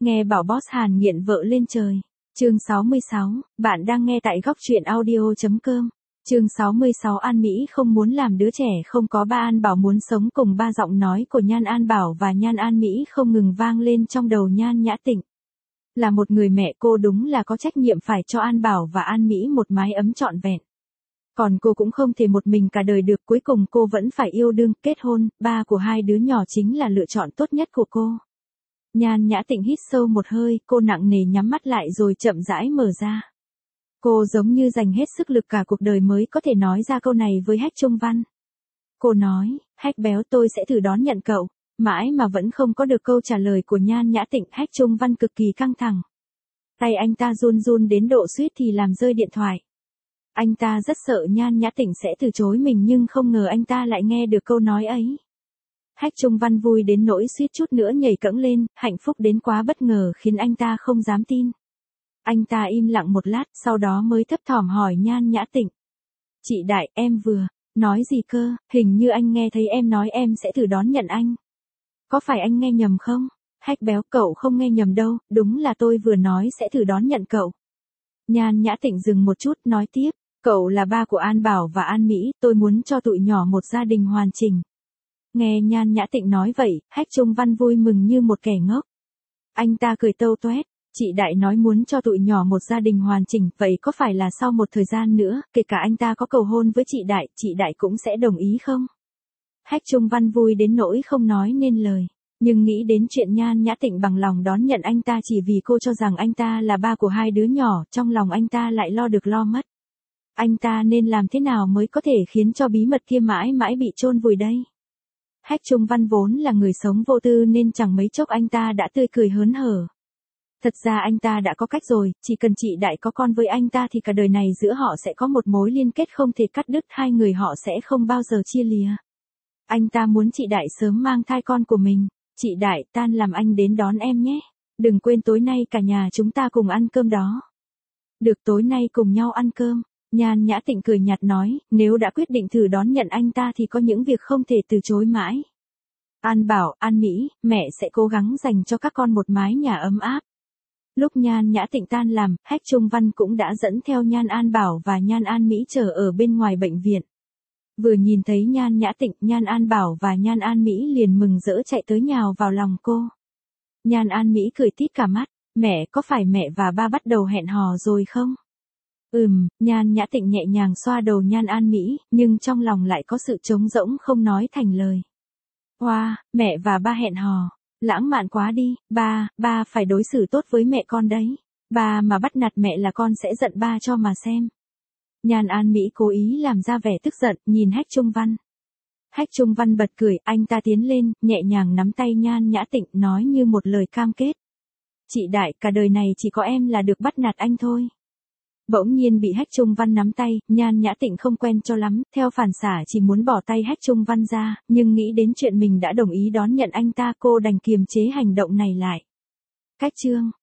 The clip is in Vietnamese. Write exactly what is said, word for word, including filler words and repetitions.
Nghe bảo boss Hàn nghiện vợ lên trời. Chương sáu mươi sáu, bạn đang nghe tại góc truyện audio chấm com. Chương sáu mươi sáu An Mỹ không muốn làm đứa trẻ không có ba. An Bảo muốn sống cùng ba. Giọng nói của Nhan An Bảo và Nhan An Mỹ không ngừng vang lên trong đầu Nhan Nhã Tịnh. Là một người mẹ, cô đúng là có trách nhiệm phải cho An Bảo và An Mỹ một mái ấm trọn vẹn. Còn cô cũng không thể một mình cả đời được, cuối cùng cô vẫn phải yêu đương, kết hôn, ba của hai đứa nhỏ chính là lựa chọn tốt nhất của cô. Nhan Nhã Tịnh hít sâu một hơi, cô nặng nề nhắm mắt lại rồi chậm rãi mở ra. Cô giống như dành hết sức lực cả cuộc đời mới có thể nói ra câu này với Hách Trung Văn. Cô nói, Hách béo, tôi sẽ thử đón nhận cậu. Mãi mà vẫn không có được câu trả lời của Nhan Nhã Tịnh, Hách Trung Văn cực kỳ căng thẳng. Tay anh ta run run đến độ suýt thì làm rơi điện thoại. Anh ta rất sợ Nhan Nhã Tịnh sẽ từ chối mình, nhưng không ngờ anh ta lại nghe được câu nói ấy. Hách Trung Văn vui đến nỗi suýt chút nữa nhảy cẫng lên, hạnh phúc đến quá bất ngờ khiến anh ta không dám tin. Anh ta im lặng một lát, sau đó mới thấp thỏm hỏi Nhan Nhã Tịnh. Chị Đại, em vừa nói gì cơ? Hình như anh nghe thấy em nói em sẽ thử đón nhận anh. Có phải anh nghe nhầm không? Hách béo, cậu không nghe nhầm đâu, đúng là tôi vừa nói sẽ thử đón nhận cậu. Nhan Nhã Tịnh dừng một chút, nói tiếp, cậu là ba của An Bảo và An Mỹ, tôi muốn cho tụi nhỏ một gia đình hoàn chỉnh. Nghe Nhan Nhã Tịnh nói vậy, Hách Trung Văn vui mừng như một kẻ ngốc. Anh ta cười tâu toét, chị Đại nói muốn cho tụi nhỏ một gia đình hoàn chỉnh, vậy có phải là sau một thời gian nữa, kể cả anh ta có cầu hôn với chị Đại, chị Đại cũng sẽ đồng ý không? Hách Trung Văn vui đến nỗi không nói nên lời, nhưng nghĩ đến chuyện Nhan Nhã Tịnh bằng lòng đón nhận anh ta chỉ vì cô cho rằng anh ta là ba của hai đứa nhỏ, trong lòng anh ta lại lo được lo mất. Anh ta nên làm thế nào mới có thể khiến cho bí mật kia mãi mãi bị chôn vùi đây? Hách Trung Văn vốn là người sống vô tư nên chẳng mấy chốc anh ta đã tươi cười hớn hở. Thật ra anh ta đã có cách rồi, chỉ cần chị Đại có con với anh ta thì cả đời này giữa họ sẽ có một mối liên kết không thể cắt đứt, hai người họ sẽ không bao giờ chia lìa. Anh ta muốn chị Đại sớm mang thai con của mình. Chị Đại, tan làm anh đến đón em nhé. Đừng quên tối nay cả nhà chúng ta cùng ăn cơm đó. Được, tối nay cùng nhau ăn cơm. Nhan Nhã Tịnh cười nhạt nói, nếu đã quyết định thử đón nhận anh ta thì có những việc không thể từ chối mãi. An Bảo, An Mỹ, mẹ sẽ cố gắng dành cho các con một mái nhà ấm áp. Lúc Nhan Nhã Tịnh tan làm, Hách Trung Văn cũng đã dẫn theo Nhan An Bảo và Nhan An Mỹ chờ ở bên ngoài bệnh viện. Vừa nhìn thấy Nhan Nhã Tịnh, Nhan An Bảo và Nhan An Mỹ liền mừng rỡ chạy tới nhào vào lòng cô. Nhan An Mỹ cười tít cả mắt, mẹ, có phải mẹ và ba bắt đầu hẹn hò rồi không? Ừm, Nhan Nhã Tịnh nhẹ nhàng xoa đầu Nhan An Mỹ, nhưng trong lòng lại có sự trống rỗng không nói thành lời. Wow, mẹ và ba hẹn hò, lãng mạn quá đi, ba, ba phải đối xử tốt với mẹ con đấy. Ba mà bắt nạt mẹ là con sẽ giận ba cho mà xem. Nhan An Mỹ cố ý làm ra vẻ tức giận, nhìn Hách Trung Văn. Hách Trung Văn bật cười, anh ta tiến lên, nhẹ nhàng nắm tay Nhan Nhã Tịnh, nói như một lời cam kết. Chị Đại, cả đời này chỉ có em là được bắt nạt anh thôi. Bỗng nhiên bị Hách Trung Văn nắm tay, Nhan Nhã Tịnh không quen cho lắm, theo phản xả chỉ muốn bỏ tay Hách Trung Văn ra, nhưng nghĩ đến chuyện mình đã đồng ý đón nhận anh ta, cô đành kiềm chế hành động này lại. Cách chương